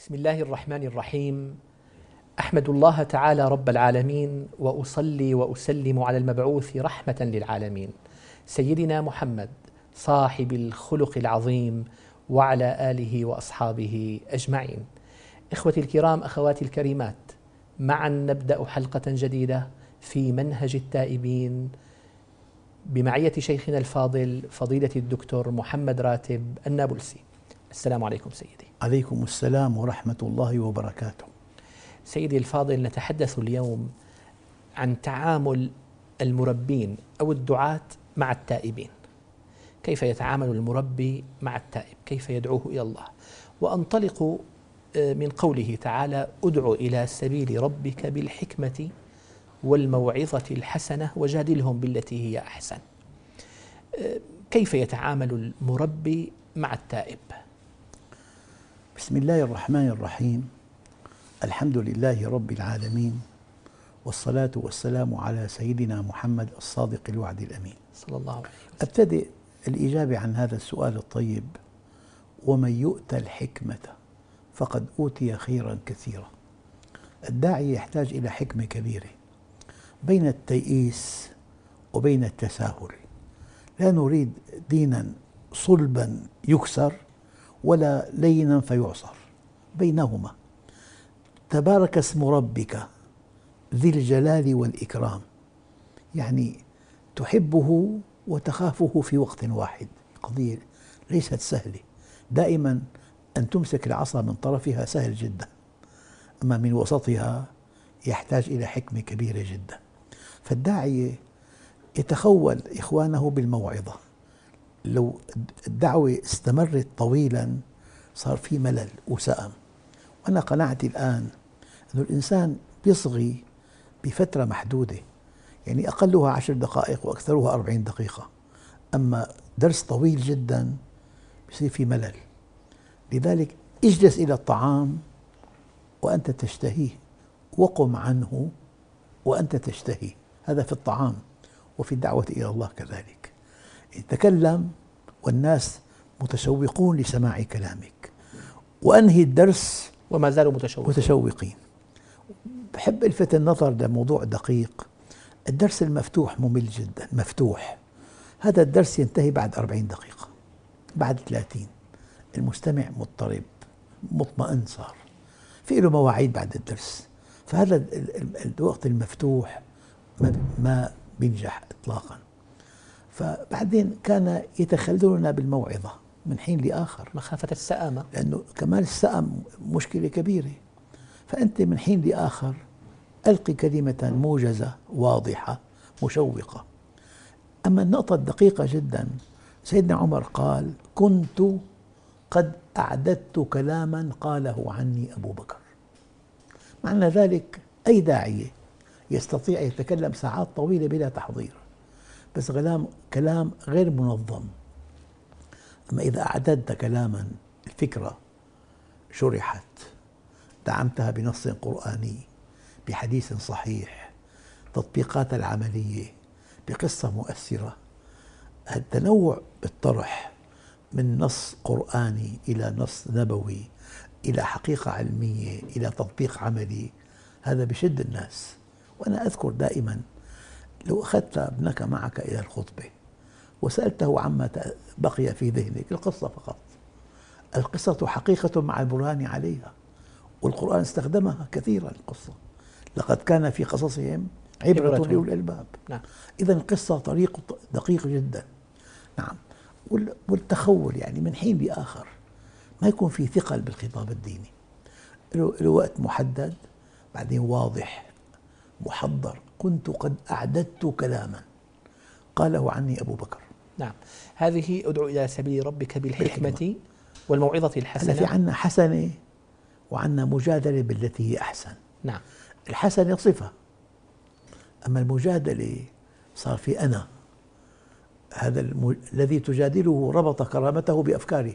بسم الله الرحمن الرحيم. أحمد الله تعالى رب العالمين، وأصلي وأسلم على المبعوث رحمة للعالمين سيدنا محمد صاحب الخلق العظيم، وعلى آله وأصحابه أجمعين. إخوتي الكرام، أخواتي الكريمات، معا نبدأ حلقة جديدة في منهج التائبين بمعية شيخنا الفاضل فضيلة الدكتور محمد راتب النابلسي. السلام عليكم سيدي. عليكم السلام ورحمة الله وبركاته. سيدي الفاضل، نتحدث اليوم عن تعامل المربين أو الدعاة مع التائبين. كيف يتعامل المربي مع التائب؟ كيف يدعوه إلى الله؟ وأنطلق من قوله تعالى: ادع إلى سبيل ربك بالحكمة والموعظة الحسنة وجادلهم بالتي هي أحسن. كيف يتعامل المربي مع التائب؟ بسم الله الرحمن الرحيم. الحمد لله رب العالمين، والصلاة والسلام على سيدنا محمد الصادق الوعد الأمين صلى الله عليه وسلم. أبتدئ الإجابة عن هذا السؤال الطيب: ومن يؤتى الحكمة فقد أوتي خيرا كثيرا. الداعي يحتاج إلى حكمة كبيرة بين التيئيس وبين التساهل. لا نريد دينا صلبا يكسر ولا لينا فيعصر، بينهما. تبارك اسم ربك ذي الجلال والإكرام، يعني تحبه وتخافه في وقت واحد. قضية ليست سهلة. دائما أن تمسك العصا من طرفها سهل جدا، أما من وسطها يحتاج إلى حكمة كبيرة جدا. فالداعية يتخول إخوانه بالموعظة. لو الدعوة استمرت طويلا صار في ملل وسأم. وأنا قناعتي الآن أن الإنسان يصغي بفترة محدودة، يعني أقلها 10 دقائق وأكثرها 40 دقيقة، أما درس طويل جدا يصير في ملل. لذلك اجلس إلى الطعام وأنت تشتهيه، وقم عنه وأنت تشتهي. هذا في الطعام، وفي الدعوة إلى الله كذلك. تكلم والناس متشوقون لسماع كلامك، وأنهي الدرس وما زالوا متشوقين. بحب ألفت النظر لموضوع دقيق. الدرس المفتوح ممل جدا. مفتوح، هذا الدرس ينتهي بعد 40 دقيقة، بعد 30. المستمع مضطرب مطمئن، صار في له مواعيد بعد الدرس. فهذا الوقت المفتوح ما بينجح إطلاقا. فبعدين كان يتخللنا بالموعظة من حين لآخر مخافة السآمة، لأنه كمان السأم مشكلة كبيرة. فأنت من حين لآخر ألقي كلمة موجزة واضحة مشوقة. أما النقطة الدقيقة جدا، سيدنا عمر قال: كنت قد أعددت كلاما قاله عني أبو بكر. معنى ذلك أي داعية يستطيع يتكلم ساعات طويلة بلا تحضير، بس كلام غير منظم. أما إذا أعددت كلاما، الفكرة شرحت، دعمتها بنص قرآني، بحديث صحيح، تطبيقات العملية، بقصة مؤثرة. التنوع بالطرح من نص قرآني إلى نص نبوي إلى حقيقة علمية إلى تطبيق عملي، هذا بشد الناس. وأنا أذكر دائما، لو أخذت ابنك معك إلى الخطبة وسألته عما بقي في ذهنك، القصة فقط. القصة حقيقة مع البرهان عليها، والقرآن استخدمها كثيرا. القصة لقد كان في قصصهم عبرة لأولي الألباب. نعم. إذن القصة طريق دقيق جدا. نعم. والتخول يعني من حين لآخر ما يكون في ثقل بالخطاب الديني، له وقت محدد، بعدين واضح محضر. كنت قد أعددت كلاما قاله عني أبو بكر. نعم. هذه ادعو إلى سبيل ربك بالحكمة والموعظة الحسنة. في عنا حسنة وعنا مجادلة بالتي هي أحسن. نعم. الحسنة صفة، أما المجادلة صار في أنا. هذا الذي تجادله ربط كرامته بأفكاره.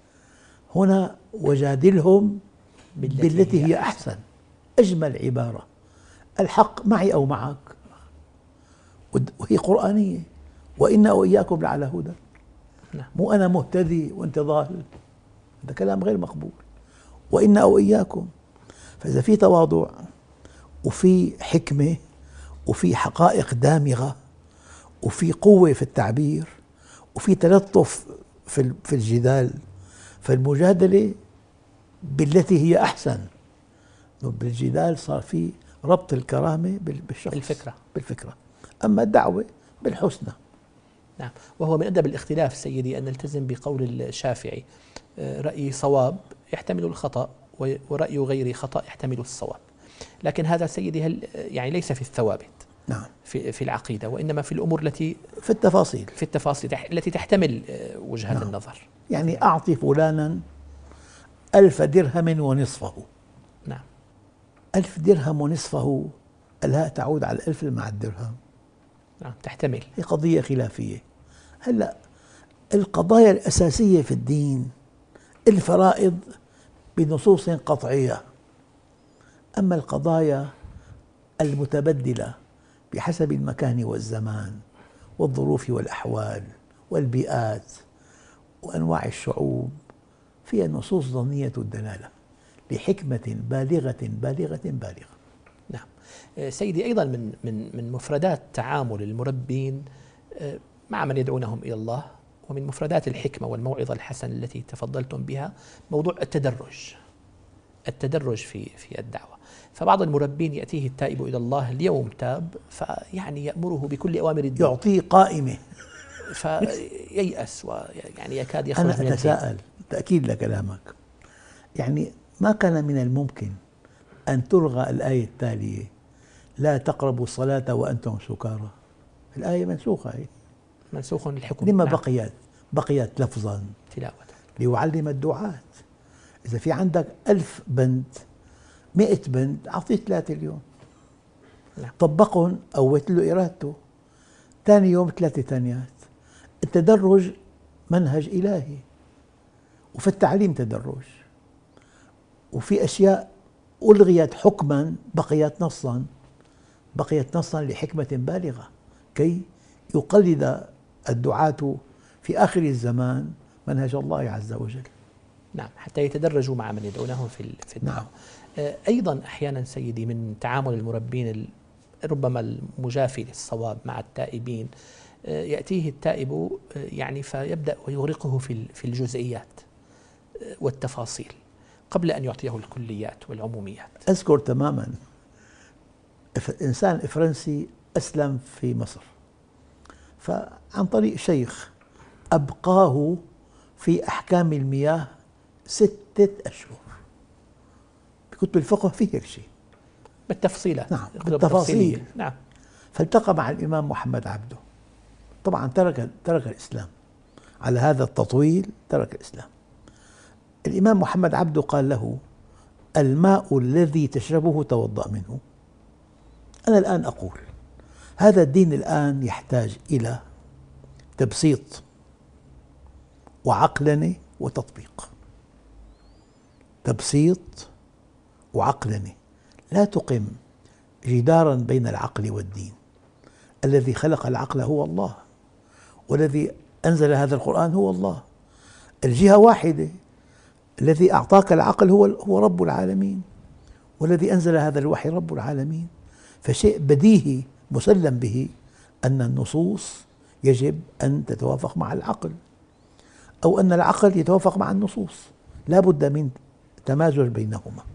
هنا وجادلهم بالتي هي أحسن. أجمل عبارة: الحق معي أو معك، وهي قرآنية. وإنا وإياكم لعلى هدى. نعم. مو أنا مهتدي وأنت ضال، هذا كلام غير مقبول. وإنا أو إياكم. فإذا في تواضع وفي حكمة وفي حقائق دامغة وفي قوة في التعبير وفي تلطف في الجدال، فالمجادلة بالتي هي أحسن. بالجدال صار في ربط الكرامة بالشخص بالفكرة. أما الدعوة بالحسنى. نعم. وهو من أدب الاختلاف سيدي أن نلتزم بقول الشافعي: رأيي صواب يحتمل الخطأ، ورأي غيري خطأ يحتمل الصواب. لكن هذا سيدي هل يعني ليس في الثوابت، نعم، في العقيدة، وإنما في الأمور التي في التفاصيل التي تحتمل وجهات نعم. النظر. يعني أعطي فلانا 1000 درهم ونصفه. نعم. 1000 درهم ونصفه، الهاء تعود على 1000 مع الدرهم. نعم، تحتمل. هي قضية خلافية. هلأ القضايا الأساسية في الدين الفرائض بنصوص قطعية، أما القضايا المتبدلة بحسب المكان والزمان والظروف والأحوال والبيئات وأنواع الشعوب فيها نصوص ظنية الدلالة لحكمة بالغة بالغة بالغة. نعم. سيدي، أيضا من مفردات تعامل المربين مع من يدعونهم إلى الله، ومن مفردات الحكمة والموعظة الحسنة التي تفضلتم بها، موضوع التدرج في الدعوة. فبعض المربين يأتيه التائب إلى الله اليوم تاب، فيعني يأمره بكل أوامر الدين، يعطيه قائمة فييأس ويعني يكاد يخرج أنا من الدين. أتساءل تأكيد لكلامك، يعني ما كان من الممكن أن تلغى الآية التالية: لا تقربوا الصلاة وأنتم سكارى؟ الآية منسوخة، هي منسوخ الحكم. لما نعم. بقيت لفظا تلاوة ليعلم الدعاة. إذا في عندك 1000 بند، 100 بند، أعطيه 3 اليوم. نعم. طبقهم، قوت له إرادته. ثاني يوم 3 ثانيات. التدرج منهج إلهي، وفي التعليم تدرج، وفي أشياء ألغيت حكما بقيت نصا لحكمة بالغة كي يقلد الدعاة في آخر الزمان منهج الله عز وجل. نعم، حتى يتدرجوا مع من يدعونهم في الدعوة. نعم. أيضا أحيانا سيدي من تعامل المربين ربما المجافي للصواب مع التائبين، يأتيه التائب يعني فيبدأ ويغرقه في الجزئيات والتفاصيل قبل أن يعطيه الكليات والعموميات. أذكر تماما إنسان فرنسي أسلم في مصر، فعن طريق شيخ أبقاه في أحكام المياه 6 أشهر. بكتب الفقه في هيك شيء بالتفصيلات. نعم، بالتفاصيل. نعم. فالتقى مع الإمام محمد عبده، طبعا ترك الإسلام على هذا التطويل، ترك الإسلام. الإمام محمد عبده قال له: الماء الذي تشربه توضأ منه. أنا الآن أقول هذا الدين الآن يحتاج إلى تبسيط وعقلنة وتطبيق. تبسيط وعقلنة. لا تقم جدارا بين العقل والدين. الذي خلق العقل هو الله، والذي أنزل هذا القرآن هو الله. الجهة واحدة، الذي أعطاك العقل هو رب العالمين، والذي أنزل هذا الوحي رب العالمين. فشيء بديهي مسلم به أن النصوص يجب أن تتوافق مع العقل، أو أن العقل يتوافق مع النصوص، لا بد من تمازج بينهما.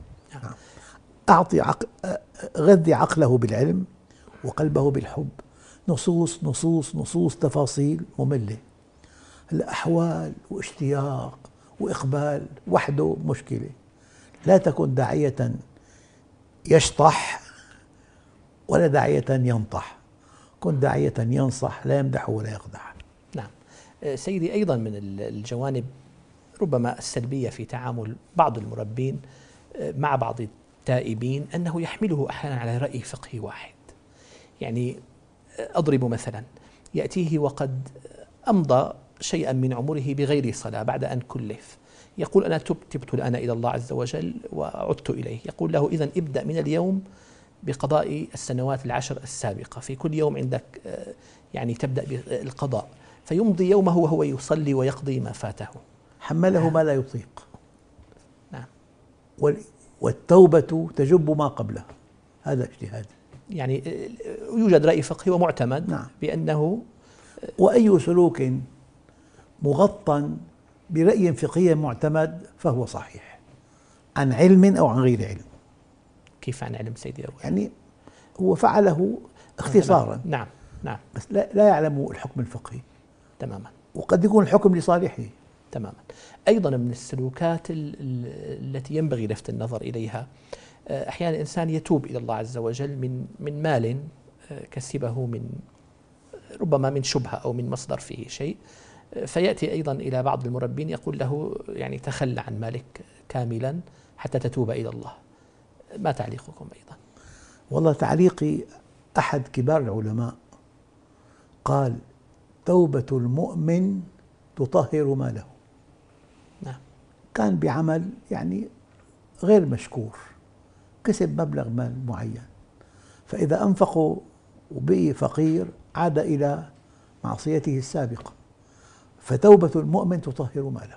غذي عقله بالعلم وقلبه بالحب. نصوص نصوص نصوص، تفاصيل مملة. الأحوال واشتياق وإقبال وحده مشكلة. لا تكن داعية يشطح ولا داعية ينطح، كن داعية ينصح، لا يمدح ولا يقدح. نعم. سيدي، أيضا من الجوانب ربما السلبية في تعامل بعض المربين مع بعض التائبين أنه يحمله أحيانا على رأي فقهي واحد. يعني أضرب مثلا: يأتيه وقد أمضى شيئا من عمره بغير صلاة بعد أن كلف، يقول: أنا تبت الآن إلى الله عز وجل وعدت إليه. يقول له: إذن ابدأ من اليوم بقضاء السنوات العشر السابقة، في كل يوم عندك يعني تبدأ بالقضاء، فيمضي يومه وهو يصلي ويقضي ما فاته. حمله ما لا يطيق. نعم. والتوبة تجب ما قبلها. هذا اجتهادي. يعني يوجد رأي فقهي ومعتمد نعم. بأنه وأي سلوك مغطى برأي فقهي معتمد فهو صحيح، عن علم أو عن غير علم. كيف عن علم سيدي أروي؟ يعني هو فعله اختصارا، نعم نعم بس لا يعلم الحكم الفقهي تماما، وقد يكون الحكم لصالحه تماما. أيضا من السلوكات التي ينبغي لفت النظر إليها، أحيانا الإنسان يتوب إلى الله عز وجل من مال كسبه من ربما من شبهة أو من مصدر فيه شيء، فيأتي أيضا إلى بعض المربين يقول له يعني تخلى عن مالك كاملا حتى تتوب إلى الله. ما تعليقكم أيضا؟ والله تعليقي، أحد كبار العلماء قال: توبة المؤمن تطهر ماله. نعم. كان بعمل يعني غير مشكور، كسب مبلغ مال معين، فإذا أنفقوا وبقي فقير عاد إلى معصيته السابقة، فتوبة المؤمن تطهر ماله.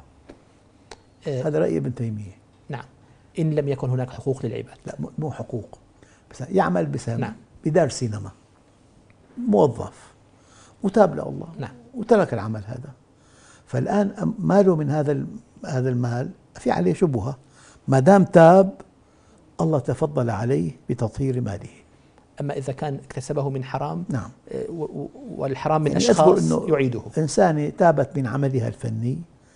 هذا رأي ابن تيمية. نعم، إن لم يكن هناك حقوق للعباد. لا، مو حقوق، بس يعمل نعم. بدار سينما، موظف وتاب لله. نعم. وترك العمل هذا، فالآن ماله من هذا المال في عليه شبهة، ما دام تاب الله تفضل عليه بتطهير ماله. أما إذا كان اكتسبه من حرام، نعم، والحرام من يعني أشخاص يعيده. إنسانة تابت من عملها الفني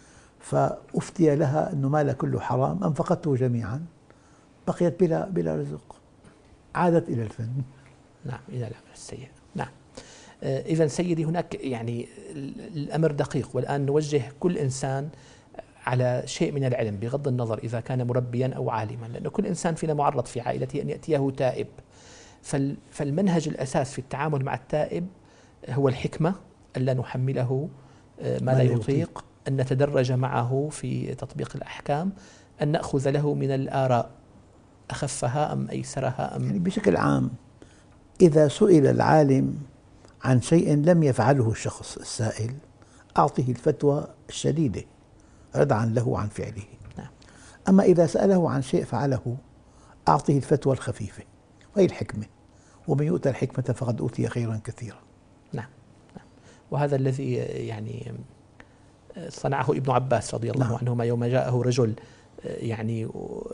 فأفتي لها أنه مالها كله حرام، أنفقته جميعا، بقيت بلا رزق، عادت إلى الفن. نعم، إلى العمل السيء. نعم. إذا سيدي، هناك يعني الأمر دقيق، والآن نوجه كل إنسان على شيء من العلم بغض النظر إذا كان مربيا أو عالما، لأن كل إنسان فينا معرض في عائلته أن يأتيه تائب. فالمنهج الأساس في التعامل مع التائب هو الحكمة، ألا نحمله ما لا يطيق، أن نتدرج معه في تطبيق الأحكام، أن نأخذ له من الآراء أخفها أم أيسرها يعني بشكل عام إذا سئل العالم عن شيء لم يفعله الشخص السائل أعطه الفتوى الشديدة ردعا له عن فعله. نعم. أما إذا سأله عن شيء فعله أعطه الفتوى الخفيفة، وهي الحكمة، ومن يؤتى الحكمة فقد أوتي خيرا كثيرا. نعم. وهذا الذي يعني صنعه ابن عباس رضي الله عنهما يوم جاءه رجل يعني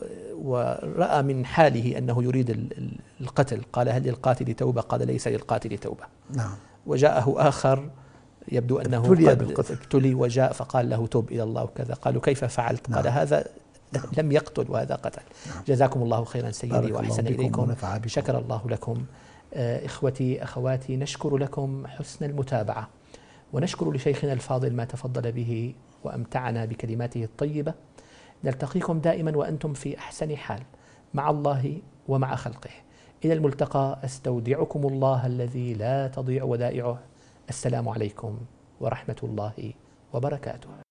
ورأى من حاله أنه يريد القتل، قال: هل للقاتل توبة؟ قال: ليس للقاتل توبة. نعم. وجاءه آخر يبدو أنه قد ابتلي وجاء فقال له: توب إلى الله وكذا. قالوا: كيف فعلت؟ قال: هذا لم يقتل وهذا قتل. جزاكم الله خيرا سيدي وأحسن إليكم، شكر الله لكم. إخوتي أخواتي، نشكر لكم حسن المتابعة، ونشكر لشيخنا الفاضل ما تفضل به وأمتعنا بكلماته الطيبة. نلتقيكم دائما وأنتم في أحسن حال مع الله ومع خلقه. إلى الملتقى، أستودعكم الله الذي لا تضيع ودائعه. السلام عليكم ورحمة الله وبركاته.